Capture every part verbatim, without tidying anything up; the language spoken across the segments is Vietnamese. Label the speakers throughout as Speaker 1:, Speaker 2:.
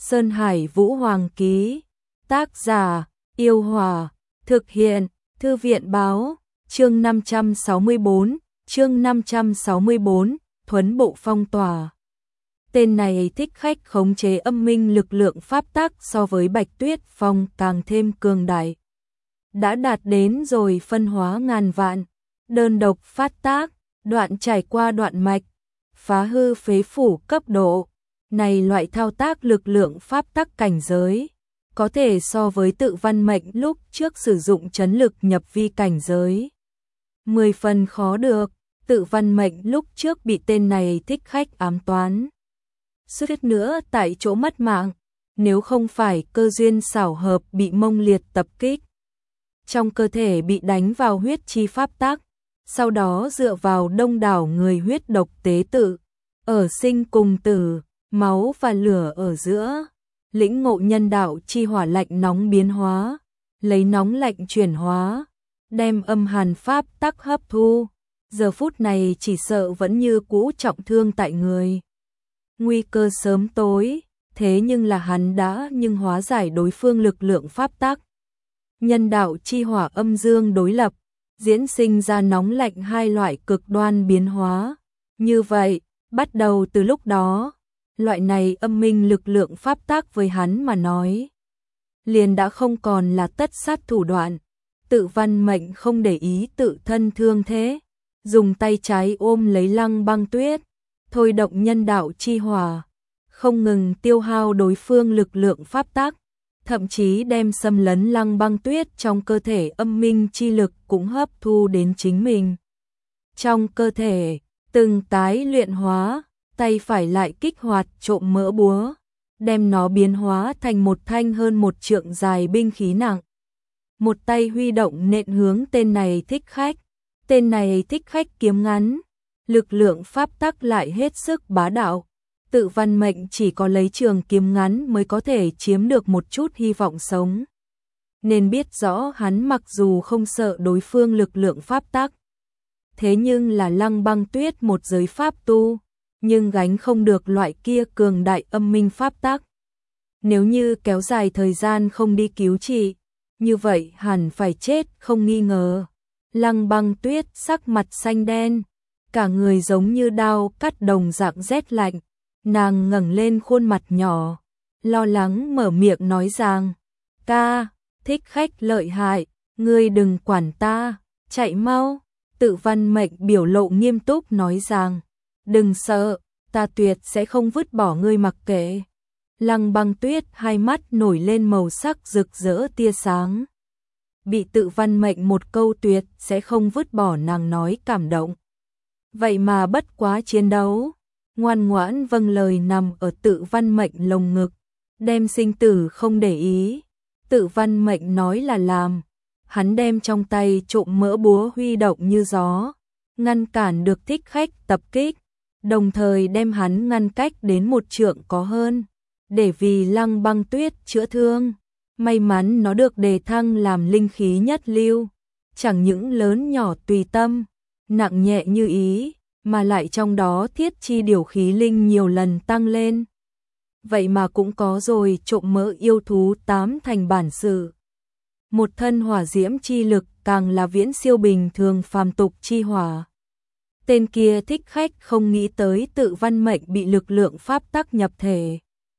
Speaker 1: Sơn Hải Vũ Hoàng ký. Tác giả, Yêu Hòa. Thực hiện, Thư viện Báo. Chương năm trăm sáu mươi bốn, chương năm trăm sáu mươi bốn, Thuấn Bộ Phong Tỏa. Tên này thích khách khống chế âm minh lực lượng pháp tắc so với Bạch Tuyết Phong càng thêm cường đại. Đã đạt đến rồi phân hóa ngàn vạn, đơn độc phát tác, đoạn trải qua đoạn mạch, phá hư phế phủ cấp độ. Này loại thao tác lực lượng pháp tắc cảnh giới, có thể so với tự văn mệnh lúc trước sử dụng chấn lực nhập vi cảnh giới. Mười phần khó được, tự văn mệnh lúc trước bị tên này thích khách ám toán. Suýt nữa tại chỗ mất mạng, nếu không phải cơ duyên xảo hợp bị mông liệt tập kích. Trong cơ thể bị đánh vào huyết chi pháp tắc, sau đó dựa vào đông đảo người huyết độc tế tự, ở sinh cùng tử, máu và lửa ở giữa, lĩnh ngộ nhân đạo chi hỏa lạnh nóng biến hóa, lấy nóng lạnh chuyển hóa, đem âm hàn pháp tắc hấp thu, giờ phút này chỉ sợ vẫn như cũ trọng thương tại người. Nguy cơ sớm tối, thế nhưng là hắn đã nhưng hóa giải đối phương lực lượng pháp tắc. Nhân đạo chi hỏa âm dương đối lập, diễn sinh ra nóng lạnh hai loại cực đoan biến hóa. Như vậy, bắt đầu từ lúc đó, loại này âm minh lực lượng pháp tắc với hắn mà nói, liền đã không còn là tất sát thủ đoạn. Tự văn mệnh không để ý tự thân thương thế, dùng tay trái ôm lấy Lăng Băng Tuyết, thôi động nhân đạo chi hỏa, không ngừng tiêu hao đối phương lực lượng pháp tắc, thậm chí đem xâm lấn Lăng Băng Tuyết trong cơ thể âm minh chi lực cũng hấp thu đến chính mình. Trong cơ thể, từng tái luyện hóa, tay phải lại kích hoạt trộm mỡ búa, đem nó biến hóa thành một thanh hơn một trượng dài binh khí nặng. Một tay huy động nện hướng tên này thích khách, tên này thích khách kiếm ngắn, lực lượng pháp tắc lại hết sức bá đạo. Tự văn mệnh chỉ có lấy trường kiếm ngắn mới có thể chiếm được một chút hy vọng sống. Nên biết rõ hắn mặc dù không sợ đối phương lực lượng pháp tắc, thế nhưng là Lăng Băng Tuyết một giới pháp tu, nhưng gánh không được loại kia cường đại âm minh pháp tắc. Nếu như kéo dài thời gian không đi cứu trị, như vậy hẳn phải chết không nghi ngờ. Lăng Băng Tuyết sắc mặt xanh đen, cả người giống như đao cắt đồng dạng rét lạnh. Nàng ngẩng lên khuôn mặt nhỏ, lo lắng mở miệng nói rằng, ca, thích khách lợi hại, ngươi đừng quản ta, chạy mau. Tự văn mệnh biểu lộ nghiêm túc nói rằng, đừng sợ, ta tuyệt sẽ không vứt bỏ ngươi mặc kệ. Lăng Băng Tuyết hai mắt nổi lên màu sắc rực rỡ tia sáng. Bị tự văn mệnh một câu tuyệt sẽ không vứt bỏ nàng nói cảm động. Vậy mà bất quá chiến đấu, ngoan ngoãn vâng lời nằm ở tự văn mệnh lồng ngực, đem sinh tử không để ý. Tự văn mệnh nói là làm, hắn đem trong tay trộm mỡ búa huy động như gió, ngăn cản được thích khách tập kích, đồng thời đem hắn ngăn cách đến một trượng có hơn, để vì Lăng Băng Tuyết chữa thương. May mắn nó được đề thăng làm linh khí nhất lưu, chẳng những lớn nhỏ tùy tâm, nặng nhẹ như ý, mà lại trong đó thiết chi điều khí linh nhiều lần tăng lên. Vậy mà cũng có rồi trộm mỡ yêu thú tám thành bản sự. Một thân hỏa diễm chi lực càng là viễn siêu bình thường phàm tục chi hỏa. Tên kia thích khách không nghĩ tới tự văn mệnh bị lực lượng pháp tắc nhập thể,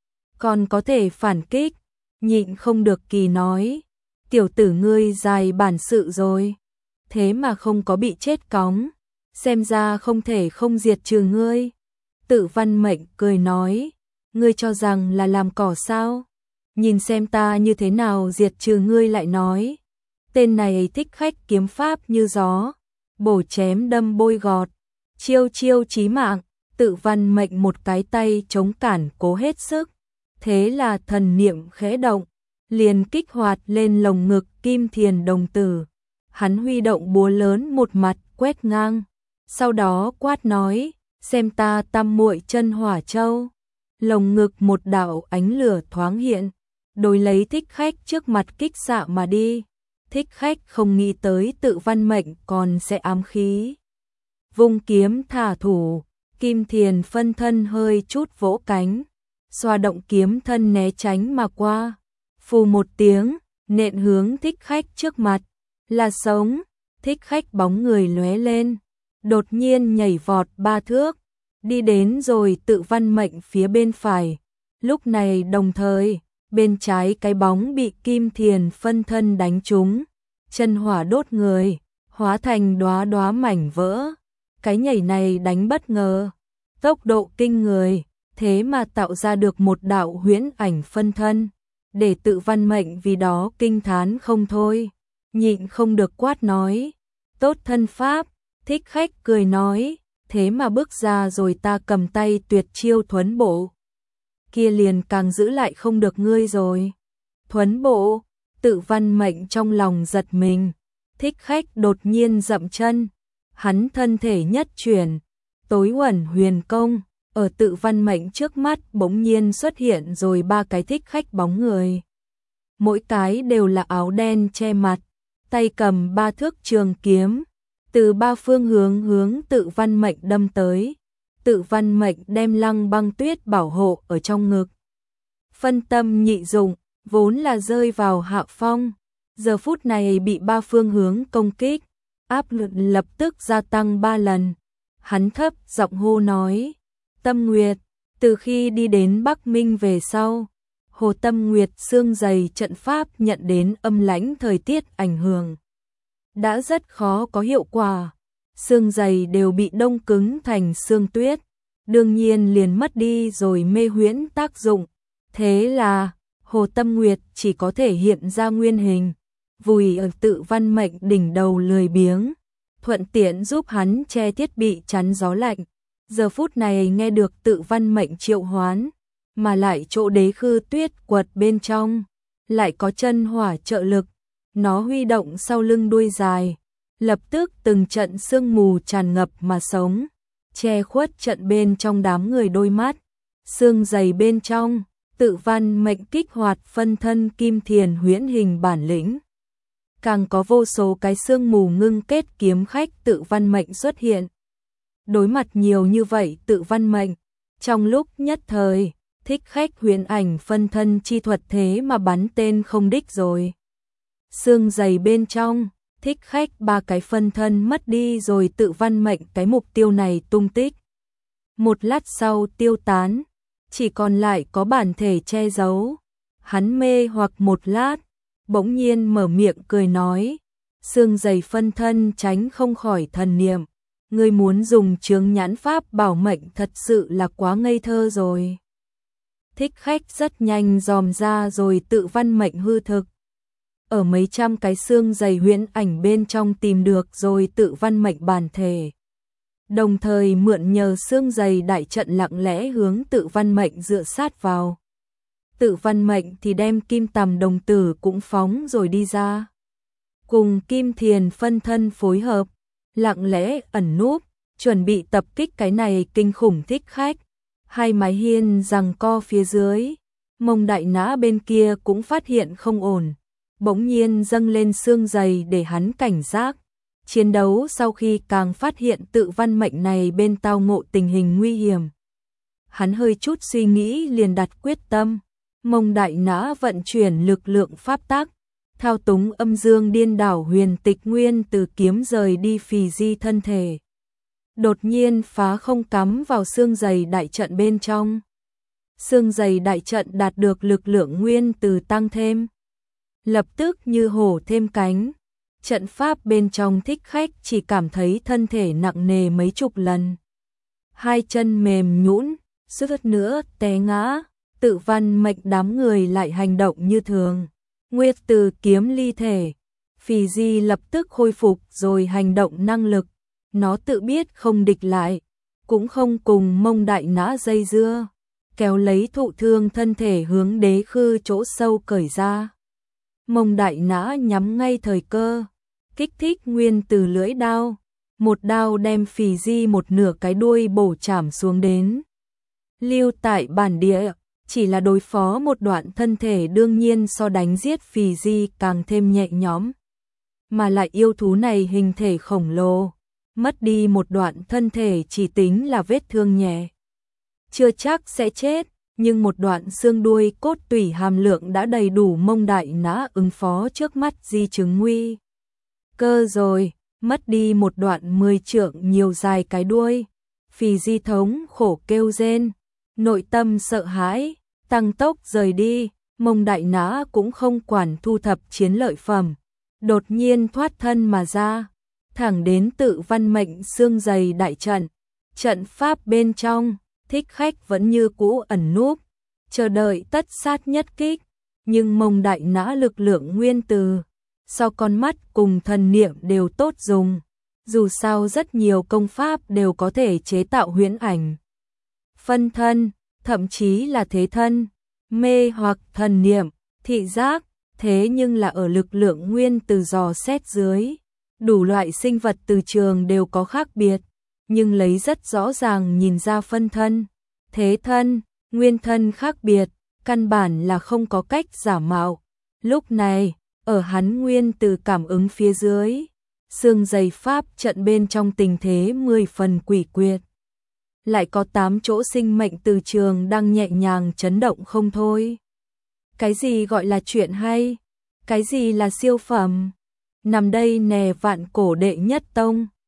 Speaker 1: còn có thể phản kích, nhịn không được kỳ nói, tiểu tử ngươi dài bản sự rồi, thế mà không có bị chết cóng, xem ra không thể không diệt trừ ngươi. Tự văn mệnh cười nói, ngươi cho rằng là làm cỏ sao, nhìn xem ta như thế nào diệt trừ ngươi lại nói. Tên này thích khách kiếm pháp như gió, bổ chém đâm bôi gọt, chiêu chiêu chí mạng. Tự văn mệnh một cái tay chống cản cố hết sức, thế là thần niệm khẽ động, liền kích hoạt lên lồng ngực kim thiền đồng tử. Hắn huy động búa lớn một mặt quét ngang, sau đó quát nói, xem ta tam muội chân hỏa châu. Lồng ngực một đạo ánh lửa thoáng hiện, đối lấy thích khách trước mặt kích xạ mà đi. Thích khách không nghĩ tới tự văn mệnh còn sẽ ám khí, vung kiếm thả thủ, kim thiền phân thân hơi chút vỗ cánh, xoa động kiếm thân né tránh mà qua. Phù một tiếng, nện hướng thích khách trước mặt, là sống, thích khách bóng người lóe lên, đột nhiên nhảy vọt ba thước, đi đến rồi tự văn mệnh phía bên phải. Lúc này đồng thời, bên trái cái bóng bị kim thiền phân thân đánh trúng, chân hỏa đốt người, hóa thành đóa đóa mảnh vỡ. Cái nhảy này đánh bất ngờ, tốc độ kinh người, thế mà tạo ra được một đạo huyễn ảnh phân thân, để tự văn mệnh vì đó kinh thán không thôi, nhịn không được quát nói, tốt thân pháp. Thích khách cười nói, thế mà bước ra rồi ta cầm tay tuyệt chiêu thuấn bộ, kia liền càng giữ lại không được ngươi rồi. Thuấn bộ, tự văn mệnh trong lòng giật mình, thích khách đột nhiên dậm chân, hắn thân thể nhất chuyển, tối uẩn huyền công, ở tự văn mệnh trước mắt bỗng nhiên xuất hiện rồi ba cái thích khách bóng người. Mỗi cái đều là áo đen che mặt, tay cầm ba thước trường kiếm, từ ba phương hướng hướng tự văn mệnh đâm tới. Tự văn mệnh đem Lăng Băng Tuyết bảo hộ ở trong ngực. Phân tâm nhị dụng, vốn là rơi vào hạ phong, giờ phút này bị ba phương hướng công kích, áp lực lập tức gia tăng ba lần. Hắn thấp giọng hô nói, Tâm Nguyệt, từ khi đi đến Bắc Minh về sau, Hồ Tâm Nguyệt xương dày trận pháp nhận đến âm lãnh thời tiết ảnh hưởng, đã rất khó có hiệu quả, xương dày đều bị đông cứng thành xương tuyết, đương nhiên liền mất đi rồi mê huyễn tác dụng. Thế là, Hồ Tâm Nguyệt chỉ có thể hiện ra nguyên hình, vùi ở tự văn mệnh đỉnh đầu lười biếng, thuận tiện giúp hắn che thiết bị chắn gió lạnh. Giờ phút này nghe được tự văn mệnh triệu hoán, mà lại chỗ đế khư tuyết quật bên trong, lại có chân hỏa trợ lực, nó huy động sau lưng đuôi dài, lập tức từng trận sương mù tràn ngập mà sống, che khuất trận bên trong đám người đôi mắt. Xương dày bên trong, tự văn mệnh kích hoạt phân thân kim thiền huyễn hình bản lĩnh. Càng có vô số cái sương mù ngưng kết kiếm khách tự văn mệnh xuất hiện. Đối mặt nhiều như vậy tự văn mệnh, trong lúc nhất thời, thích khách huyễn ảnh phân thân chi thuật thế mà bắn tên không đích rồi. Xương dày bên trong, thích khách ba cái phân thân mất đi rồi tự văn mệnh cái mục tiêu này tung tích. Một lát sau tiêu tán, chỉ còn lại có bản thể che giấu. Hắn mê hoặc một lát, bỗng nhiên mở miệng cười nói, xương dày phân thân tránh không khỏi thần niệm, ngươi muốn dùng chướng nhãn pháp bảo mệnh thật sự là quá ngây thơ rồi. Thích khách rất nhanh dòm ra rồi tự văn mệnh hư thực. Ở mấy trăm cái xương dày huyễn ảnh bên trong tìm được rồi tự văn mệnh bản thể. Đồng thời mượn nhờ xương dày đại trận lặng lẽ hướng tự văn mệnh dựa sát vào. Tự văn mệnh thì đem kim tằm đồng tử cũng phóng rồi đi ra. Cùng kim thiền phân thân phối hợp, lặng lẽ ẩn núp, chuẩn bị tập kích cái này kinh khủng thích khách. Hai mái hiên giằng co phía dưới, Mông Đại Nã bên kia cũng phát hiện không ổn, bỗng nhiên dâng lên xương dày để hắn cảnh giác. Chiến đấu sau khi càng phát hiện tự văn mệnh này bên tao ngộ tình hình nguy hiểm. Hắn hơi chút suy nghĩ liền đặt quyết tâm, Mông Đại Nã vận chuyển lực lượng pháp tắc, thao túng âm dương điên đảo huyền tịch nguyên từ kiếm rời đi phì di thân thể. Đột nhiên phá không cắm vào xương dày đại trận bên trong. Xương dày đại trận đạt được lực lượng nguyên từ tăng thêm. Lập tức như hổ thêm cánh. Trận pháp bên trong thích khách chỉ cảm thấy thân thể nặng nề mấy chục lần. Hai chân mềm nhũn, suýt nữa té ngã. Tự văn mệnh đám người lại hành động như thường. Nguyệt từ kiếm ly thể. Phì di lập tức khôi phục rồi hành động năng lực. Nó tự biết không địch lại, cũng không cùng Mông Đại Nã dây dưa, kéo lấy thụ thương thân thể hướng đế khư chỗ sâu cởi ra. Mông Đại Nã nhắm ngay thời cơ, kích thích nguyên từ lưỡi đao, một đao đem phì di một nửa cái đuôi bổ chảm xuống đến. Lưu tại bản địa, chỉ là đối phó một đoạn thân thể đương nhiên so đánh giết phì di càng thêm nhẹ nhõm. Mà lại yêu thú này hình thể khổng lồ, mất đi một đoạn thân thể chỉ tính là vết thương nhẹ, chưa chắc sẽ chết, nhưng một đoạn xương đuôi cốt tủy hàm lượng đã đầy đủ Mông Đại Nã ứng phó trước mắt di chứng nguy cơ rồi, mất đi một đoạn mười trượng nhiều dài cái đuôi. Phì Di thống khổ kêu rên, nội tâm sợ hãi, tăng tốc rời đi. Mông Đại Nã cũng không quản thu thập chiến lợi phẩm, đột nhiên thoát thân mà ra, thẳng đến Tự Văn Mệnh xương dày đại trận. Trận pháp bên trong, Thích Khách vẫn như cũ ẩn núp, chờ đợi tất sát nhất kích, nhưng Mông Đại Nã lực lượng nguyên từ, sau con mắt cùng thần niệm đều tốt dùng, dù sao rất nhiều công pháp đều có thể chế tạo huyễn ảnh, phân thân, thậm chí là thế thân, mê hoặc thần niệm, thị giác, thế nhưng là ở lực lượng nguyên từ dò xét dưới, đủ loại sinh vật từ trường đều có khác biệt, nhưng lấy rất rõ ràng nhìn ra phân thân, thế thân, nguyên thân khác biệt, căn bản là không có cách giả mạo. Lúc này, ở hắn nguyên từ cảm ứng phía dưới, xương dày pháp trận bên trong tình thế mười phần quỷ quyệt. Lại có tám chỗ sinh mệnh từ trường đang nhẹ nhàng chấn động không thôi. Cái gì gọi là chuyện hay? Cái gì là siêu phẩm? Nằm đây nè Vạn Cổ đệ nhất tông.